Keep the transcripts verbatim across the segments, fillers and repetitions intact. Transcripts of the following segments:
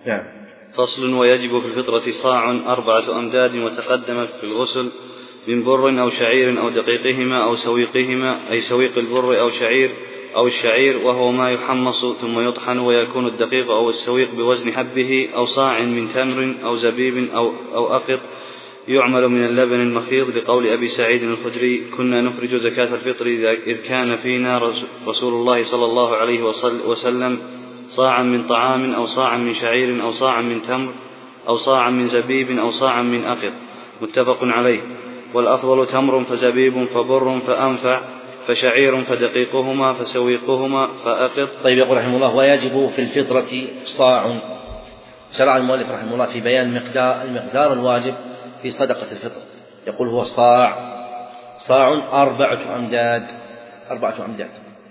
نعم. فصل. ويجب في الفطرة صاع أربعة أمداد وتقدم في الغسل من بر أو شعير أو دقيقهما أو سويقهما، أي سويق البر أو شعير أو الشعير، وهو ما يحمص ثم يطحن، ويكون الدقيق أو السويق بوزن حبه، أو صاع من تمر أو زبيب أو, أو أقط، يعمل من اللبن المخيض، لقول أبي سعيد الخدري: كنا نخرج زكاة الفطر إذ كان فينا رسول الله صلى الله عليه وسلم صاعا من طعام أو صاعا من شعير أو صاعا من تمر أو صاعا من زبيب أو صاعا من أقط. متفق عليه. والأفضل تمر فزبيب فبر فأنفع فشعير فدقيقهما فسويقهما فأقط. طيب، يقول رحمه الله: ويجب في الفطرة صاع. شرع المؤلف رحمه الله في بيان المقدار, المقدار الواجب في صدقة الفطر. يقول: هو صاع صاع أربعة أمداد أربعة أمداد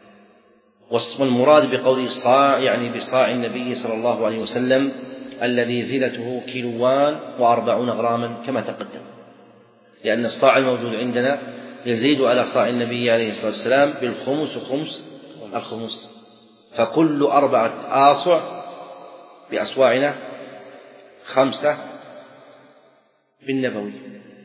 والمراد بقوله صاع يعني بصاع النبي صلى الله عليه وسلم الذي زنته كيلوان وأربعون غراما كما تقدم، لأن الصاع الموجود عندنا يزيد على صاع النبي عليه الصلاة والسلام بالخمس وخمس الخمس، فكل أربعة آصع بأصواعنا خمسة بالنبوي،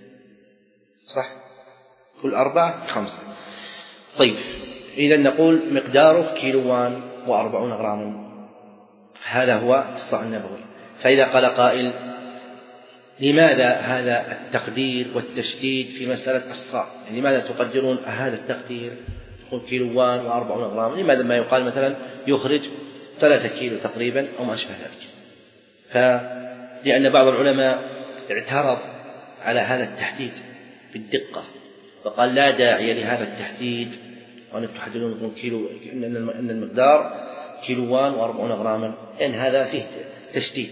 صح؟ كل أربعة خمسة. طيب، إذا نقول مقداره كيلوان وأربعون غراما، هذا هو الصاع النبوي. فإذا قال قائل: لماذا هذا التقدير والتشديد في مسألة الصاع؟ يعني لماذا تقدرون هذا التقدير يقول كيلوان وأربعون غراما؟ لماذا ما يقال مثلا يخرج ثلاثة كيلو تقريبا أو ما أشبه ذلك؟ فلأن بعض العلماء اعترض على هذا التحديد بالدقة، فقال: لا داعي لهذا التحديد، وأن تحددون كيلو أن المقدار كيلوان وأربعون غراما، لأن هذا فيه تشديد.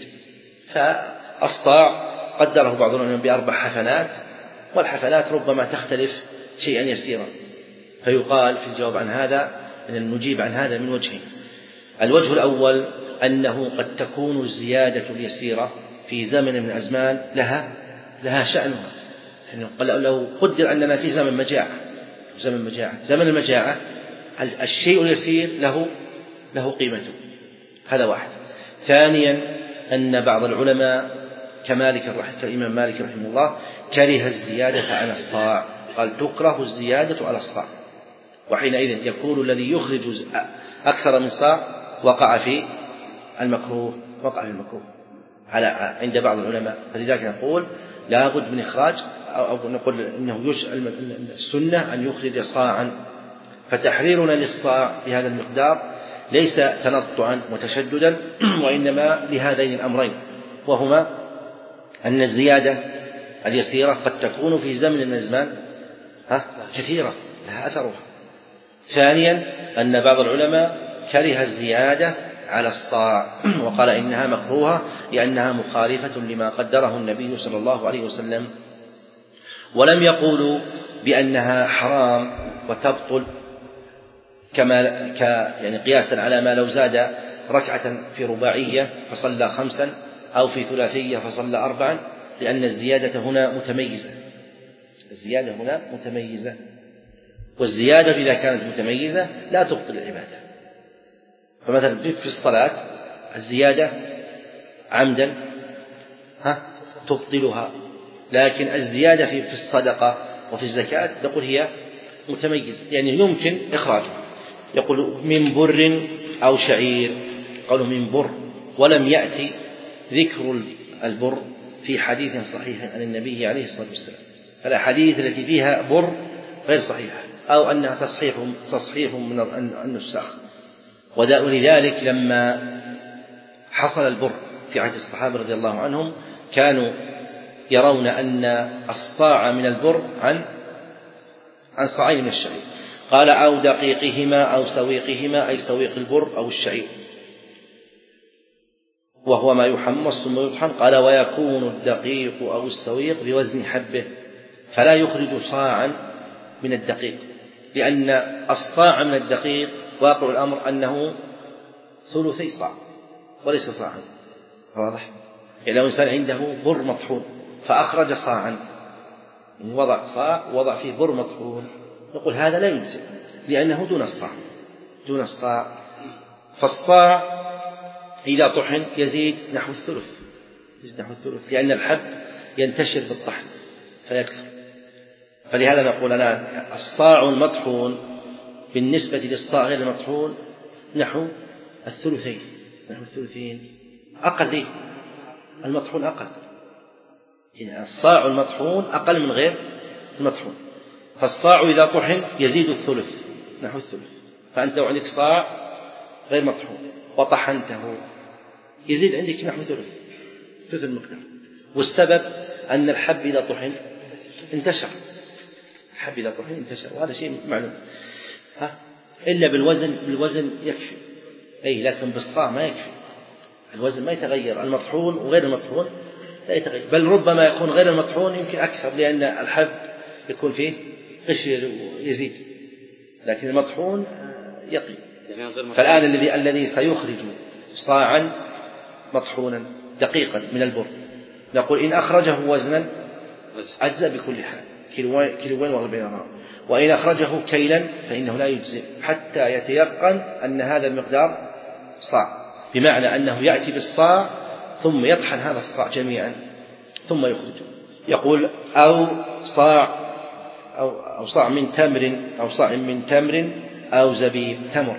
فالصاع قدره بعض العلماء بأربع حفنات، والحفنات ربما تختلف شيئا يسيرا، فيقال في الجواب عن هذا أن نجيب عن هذا من وجهين. الوجه الأول أنه قد تكون الزيادة اليسيرة في زمن من الأزمان لها لها شأنها، يعني لو قدر أننا في زمن مجاعة زمن مجاعة زمن المجاعة الشيء اليسير له له قيمته، هذا واحد. ثانيا أن بعض العلماء كمالك رحمه الإمام مالك رحمه الله كره الزيادة على الصاع، قال: تكره الزيادة على الصاع، وحينئذ يكون الذي يخرج أكثر من صاع وقع في المكروه وقع في المكروه على عند بعض العلماء. فلذلك نقول لا بد من إخراج، أو نقول إنه السنة أن يخرج صاعا. فتحريرنا للصاع بهذا المقدار ليس تنطعا وتشددا، وإنما لهذين الأمرين، وهما أن الزيادة اليسيرة قد تكون في زمن من الأزمان كثيرة لها أثرها. ثانيا أن بعض العلماء كره الزيادة على الصاع وقال إنها مكروهة لأنها مخالفة لما قدره النبي صلى الله عليه وسلم، ولم يقولوا بأنها حرام وتبطل كما ك يعني قياسا على ما لو زاد ركعة في رباعية فصلى خمسا أو في ثلاثية فصلى أربعا، لأن الزيادة هنا متميزة الزيادة هنا متميزة والزيادة إذا كانت متميزة لا تبطل العبادة. فمثلا في الصلاة الزيادة عمدا ها تبطلها، لكن الزيادة في الصدقة وفي الزكاة نقول هي متميزة، يعني يمكن إخراجها. يقول من بر أو شعير، قالوا من بر، ولم يأتي ذكر البر في حديث صحيح عن النبي عليه الصلاة والسلام، فالأحاديث التي فيها بر غير صحيحة أو أنها تصحيح تصحيح من النساخ. ولذلك لما حصل البر في عهد الصحابة رضي الله عنهم كانوا يرون أن الصاع من البر عن عن صاعين من الشعير، قال: أو دقيقهما أو سويقهما، أي سويق البر أو الشعير، وهو ما يحمص ثم يطحن. قال: ويكون الدقيق أو السويق بوزن حبه، فلا يخرج صاعا من الدقيق، لأن الصاع من الدقيق واقع الأمر أنه ثلثي صاع وليس صاعا، واضح؟ يعني لو إنسان عنده بر مطحون فأخرج صاعا، وضع صاع وضع فيه بر مطحون، نقول هذا لا يجزئ لأنه دون الصاع دون الصاع فالصاع إذا طحن يزيد نحو الثلث، يزيد نحو الثلث، لأن الحب ينتشر بالطحن فيكثر. فلهذا نقول الآن الصاع المطحون بالنسبة للصاع غير المطحون نحو الثلثين، نحو الثلثين أقل. المطحون أقل، يعني الصاع المطحون أقل من غير المطحون. فالصاع إذا طحن يزيد الثلث نحو الثلث. فأنت لو عندك صاع غير مطحون وطحنته يزيد عندك نحو ثلث، ثلث المقدار. والسبب أن الحب إذا طحن انتشر، الحب إذا طحن انتشر، وهذا شيء معلوم. ها إلا بالوزن، بالوزن يكفي، أي لكن بالصاع ما يكفي، الوزن ما يتغير. المطحون وغير المطحون لا يتغير، بل ربما يكون غير المطحون يمكن أكثر، لأن الحب يكون فيه قشر ويزيد، لكن المطحون يقي. فالآن الذي الذي سيخرج صاعا مطحونا دقيقا من البر نقول إن أخرجه وزنا أجزأ بكل حال، كيلوين وأربعين غرام. وإن أخرجه كيلا فإنه لا يجزئ حتى يتيقن أن هذا المقدار صاع، بمعنى أنه يأتي بالصاع ثم يطحن هذا الصاع جميعا ثم يخرجه. يقول أو صاع أو أو صاع من تمر أو صاع من تمر أو زبيب. تمر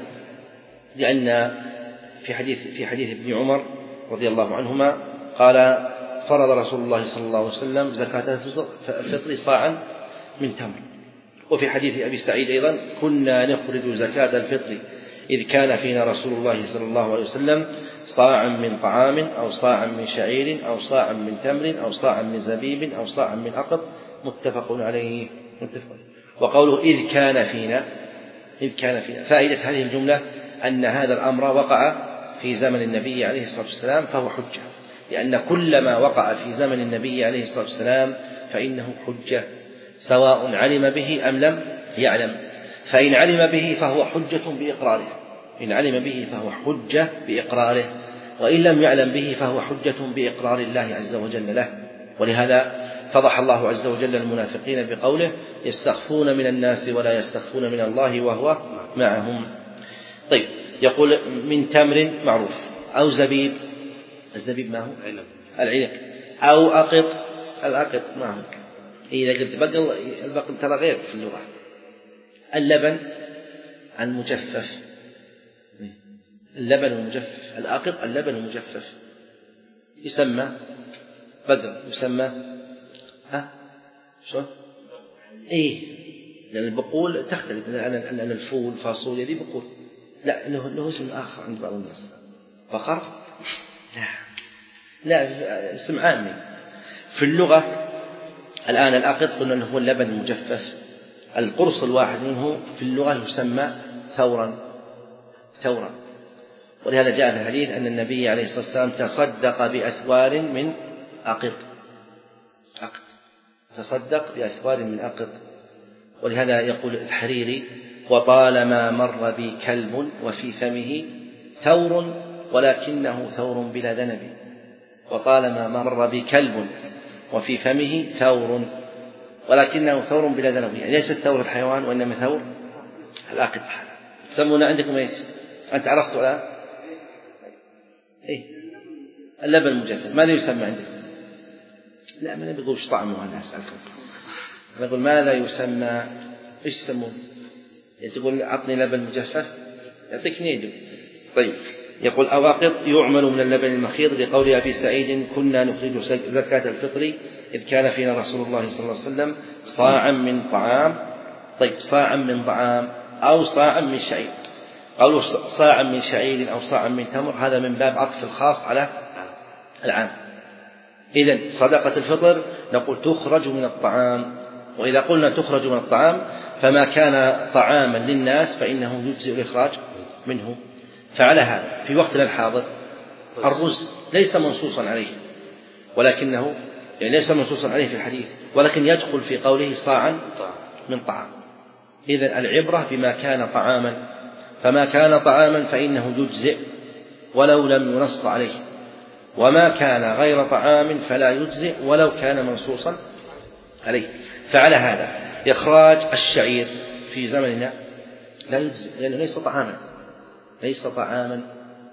لأن في حديث في حديث ابن عمر رضي الله عنهما قال فرض رسول الله صلى الله عليه وسلم زكاة الفطر صاعا من تمر. وفي حديث أبي سعيد أيضا كنا نخرج زكاة الفطر إذ كان فينا رسول الله صلى الله عليه وسلم صاعا من طعام أو صاعا من شعير أو صاعا من تمر أو صاعا من زبيب أو صاعا من أقط. متفق عليه. متفق. وقوله إذ كان فينا، إذ كان فينا فائدة هذه الجملة أن هذا الأمر وقع في زمن النبي عليه الصلاة والسلام فهو حجة، لأن كل ما وقع في زمن النبي عليه الصلاة والسلام فإنه حجة سواء علم به أم لم يعلم. فإن علم به فهو حجة بإقراره، إن علم به فهو حجة بإقراره، وإن لم يعلم به فهو حجة بإقرار الله عز وجل له. ولهذا فضح الله عز وجل المنافقين بقوله يستخفون من الناس ولا يستخفون من الله وهو معهم. طيب يقول من تمر معروف، أو زبيب، الزبيب ما هو؟ العنب. أو أقط، الأقط ما هو؟ إذا قلت بقل، البقل ترى غير في اللغة. اللبن المجفف، اللبن المجفف، الأقط اللبن المجفف يسمى بقل، يسمى ها شو؟ إيه، لأن البقول تختلف، لأن الفول فاصوليا دي بقول، لا له له اسم آخر عند بعض الناس. بقر؟ لا لا، اسم عامي في اللغة. الآن الأقط قلنا أنه هو اللبن المجفف، القرص الواحد منه في اللغة يسمى ثورا، ثورا. ولهذا جاء في الحديث أن النبي عليه الصلاة والسلام تصدق بأثوار من أقط، أقط، تصدق بأثوار من أقط. ولهذا يقول الحريري وطالما مر بي كلب وفي فمه ثور ولكنه ثور بلا ذنب. وطالما مر بي كلب وفي فمه ثور ولكنه ثور بلا ذنب، يعني ليس ثور الحيوان وإنما ثور الأقط. تسمون عندكم ايش؟ أنت عرفت الآن؟ إيه؟ اللبن المجفف ماذا يسمى عندك؟ لا ما نبي وش طعمه، أنا أسألكم. أنا أقول ماذا يسمى؟ إيش يسمون؟ يعني تقول أعطني لبن مجفف يعطيك نيدو. طيب يقول أواقط يعمل من اللبن المخيط لقول أبي سعيد كنا نخرج زكاة الفطر إذ كان فينا رسول الله صلى الله عليه وسلم صاعا من طعام. طيب صاعا من طعام أو صاعا من شعير، قالوا صاعا من شعير أو صاعا من تمر، هذا من باب عطف الخاص على العام. إذن صدقة الفطر نقول تخرج من الطعام، وإذا قلنا تخرج من الطعام فما كان طعاما للناس فإنه يجزئ الإخراج منه. فعلى هذا في وقتنا الحاضر الرز ليس منصوصا عليه، ولكنه يعني ليس منصوصا عليه في الحديث، ولكن يدخل في قوله صاعا من طعام. إذن العبرة بما كان طعاما، فما كان طعاما فإنه يجزئ ولو لم ينص عليه، وما كان غير طعام فلا يجزئ ولو كان منصوصا عليه. فعلى هذا إخراج الشعير في زمننا لا يجزئ لأنه ليس طعاما، ليس طعاما.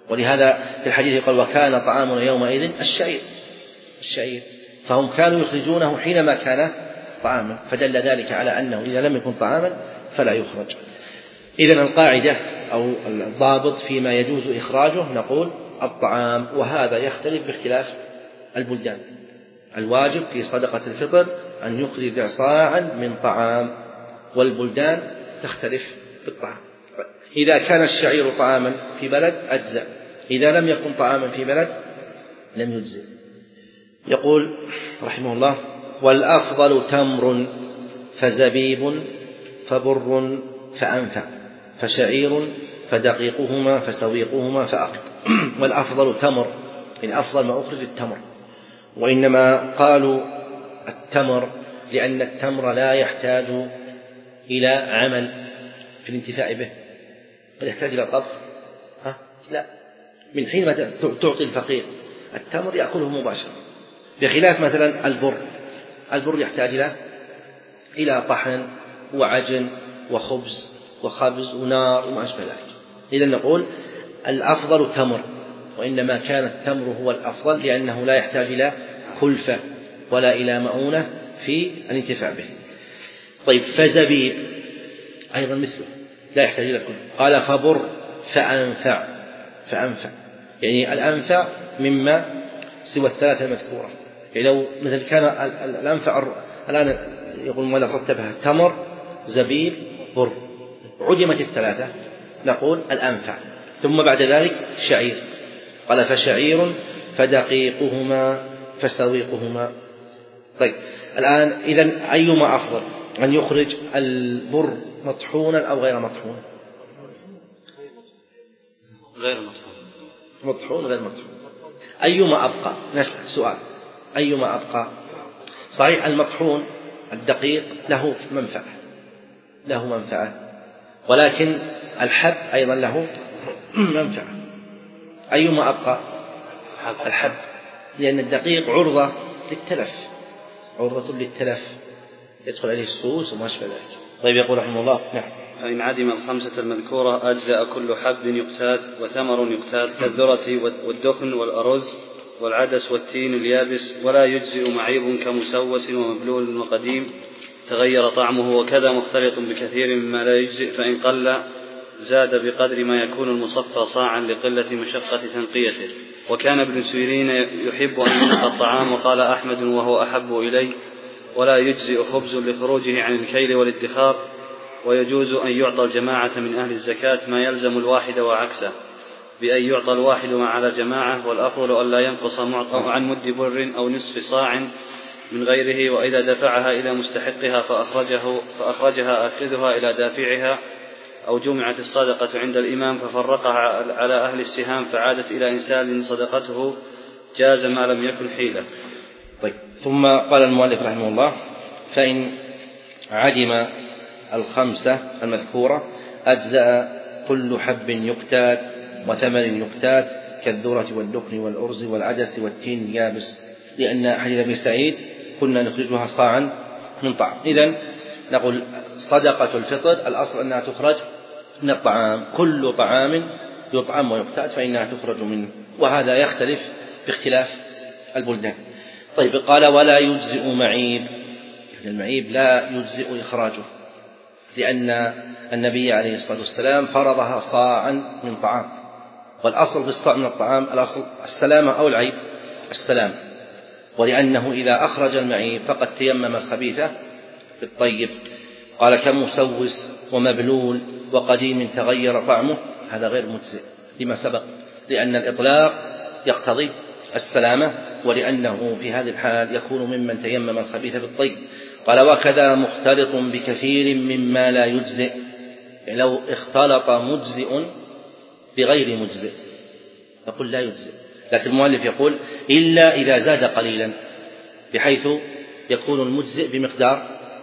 ولهذا في الحديث قال وكان طعامنا يومئذ الشعير الشعير فهم كانوا يخرجونه حينما كان طعاما، فدل ذلك على أنه إذا لم يكن طعاما فلا يخرج. إذن القاعدة أو الضابط فيما يجوز إخراجه نقول الطعام، وهذا يختلف باختلاف البلدان. الواجب في صدقة الفطر أن يخرج صاعا من طعام، والبلدان تختلف بالطعام. إذا كان الشعير طعاما في بلد أجزأ، إذا لم يكن طعاما في بلد لم يجزئ. يقول رحمه الله والأفضل تمر فزبيب فبر فأنفع فشعير فدقيقهما فسويقهما فأقل. والأفضل تمر، يعني أفضل ما أخرج التمر، وإنما قالوا التمر لأن التمر لا يحتاج إلى عمل في الانتفاع به، قد يحتاج إلى طبخ، ها؟ لا، من حين ما تعطي الفقير التمر يأكله مباشرة، بخلاف مثلا البر. البر يحتاج إلى إلى طحن وعجن وخبز وخبز ونار وما أشبه ذلك. إذن نقول الأفضل تمر، وإنما كان التمر هو الأفضل لأنه لا يحتاج إلى كلفة ولا إلى مؤونة في الانتفاع به. طيب فزبيب أيضا مثله لا يحتاج إلى كلفة. قال فبر فأنفع فأنفع يعني الأنفع مما سوى الثلاثة المذكورة. يعني لو مثل كان الأنفع الآن يقول ما رتبها تمر زبيب بر، عدمت الثلاثة نقول الأنفع، ثم بعد ذلك شعير. قال فشعير فدقيقهما فسويقهما. طيب الآن إذن أيما أفضل، أن يخرج البر مطحونا أو غير مطحون؟ غير مطحون. مطحون غير مطحون. أيما أبقى؟ نسأل سؤال، أيما أبقى؟ صحيح المطحون الدقيق له منفعة له منفعة ولكن الحب أيضا له منفعة. أيما أبقى؟ الحب، لأن الدقيق عرضة للتلف عرضة للتلف يدخل عليه السوس وما أشبه ذلك. طيب يقول رحمه الله نعم فإن عدم الخمسة المذكورة أجزأ كل حب يقتات وثمر يقتات كالذرة والدخن والأرز والعدس والتين اليابس، ولا يجزئ معيب كمسوس ومبلول وقديم تغير طعمه، وكذا مختلط بكثير مما لا يجزئ، فإن قل زاد بقدر ما يكون المصفى صاعا لقلة مشقة تنقيته. وكان ابن سيرين يحب أن ينقى الطعام، وقال أحمد وهو أحب إلي ولا يجزئ خبز لخروجه عن الكيل والادخار، ويجوز أن يعطى الجماعة من أهل الزكاة ما يلزم الواحد وعكسه، بأن يعطى الواحد ما على جماعة، والأفضل أن لا ينقص معطى عن مد بر أو نصف صاع من غيره، وإذا دفعها إلى مستحقها فأخرجه فأخرجها آخذها إلى دافعها، أو جمعت الصدقة عند الإمام ففرقها على أهل السهام فعادت إلى إنسان صدقته جاز ما لم يكن حيلة. طيب ثم قال المؤلف رحمه الله فإن عدم الخمسة المذكورة أجزأ كل حب يقتات وثمر يقتات كالذرة والدخن والأرز والعدس والتين اليابس، لأن حديث أبي سعيد كنا نخرجها صاعا من طعام. إذن نقول صدقة الفطر الأصل أنها تخرج من الطعام، كل طعام يطعم ويقتات فإنها تخرج منه، وهذا يختلف باختلاف البلدان. طيب قال ولا يجزئ معيب، المعيب لا يجزئ إخراجه، لأن النبي عليه الصلاة والسلام فرضها صاعا من طعام، والأصل في الصاع من الطعام الأصل السلامة أو العيب السلام، ولأنه إذا أخرج المعيب فقد تيمم الخبيثة بالطيب. قال كمسوس ومبلول وقديم تغير طعمه، هذا غير مجزئ لما سبق، لأن الإطلاق يقتضي السلامة، ولأنه في هذه الحال يكون ممن تيمم الخبيث بالطيب. قال وكذا مختلط بكثير مما لا يجزئ، يعني لو اختلط مجزئ بغير مجزئ يقول لا يجزئ، لكن المؤلف يقول إلا إذا زاد قليلا بحيث يكون المجزئ بمقدار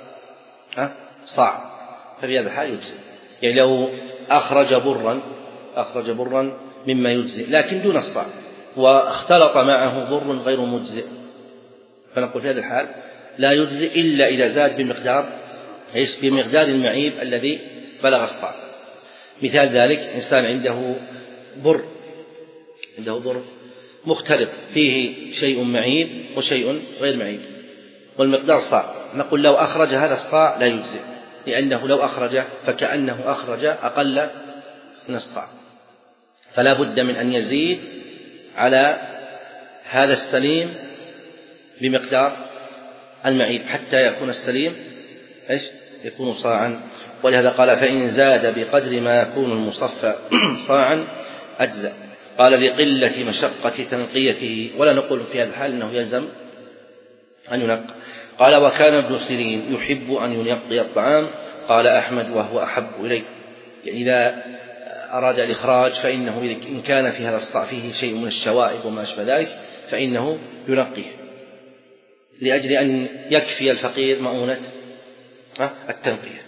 صاع، ففي هذا الحال يجزئ. يعني لو أخرج برا أخرج برا مما يجزئ لكن دون الصاع، واختلط معه بر غير مجزئ، فنقول في هذا الحال لا يجزئ إلا إذا زاد بمقدار ايش؟ بمقدار المعيب الذي بلغ الصاع. مثال ذلك إنسان عنده بر عنده بر مختلط فيه شيء معيب وشيء غير معيب، والمقدار صاع، نقول لو أخرج هذا الصاع لا يجزئ، لأنه لو أخرج فكأنه أخرج أقل من الصاع، فلا بد من أن يزيد على هذا السليم بمقدار المعيب حتى يكون السليم إيش؟ يكون صاعا. ولهذا قال فإن زاد بقدر ما يكون المصفى صاعا أجزأ. قال لقلة مشقة تنقيته، ولا نقول في هذا الحال أنه يلزم أن ينقى. قال وكان ابن سيرين يحب أن ينقي الطعام، قال أحمد وهو أحب إليه، يعني إذا أراد الإخراج فإنه إن كان في هذا الصاع فيه شيء من الشوائب وما أشبه ذلك فإنه ينقيه لأجل أن يكفي الفقير مؤونة التنقية.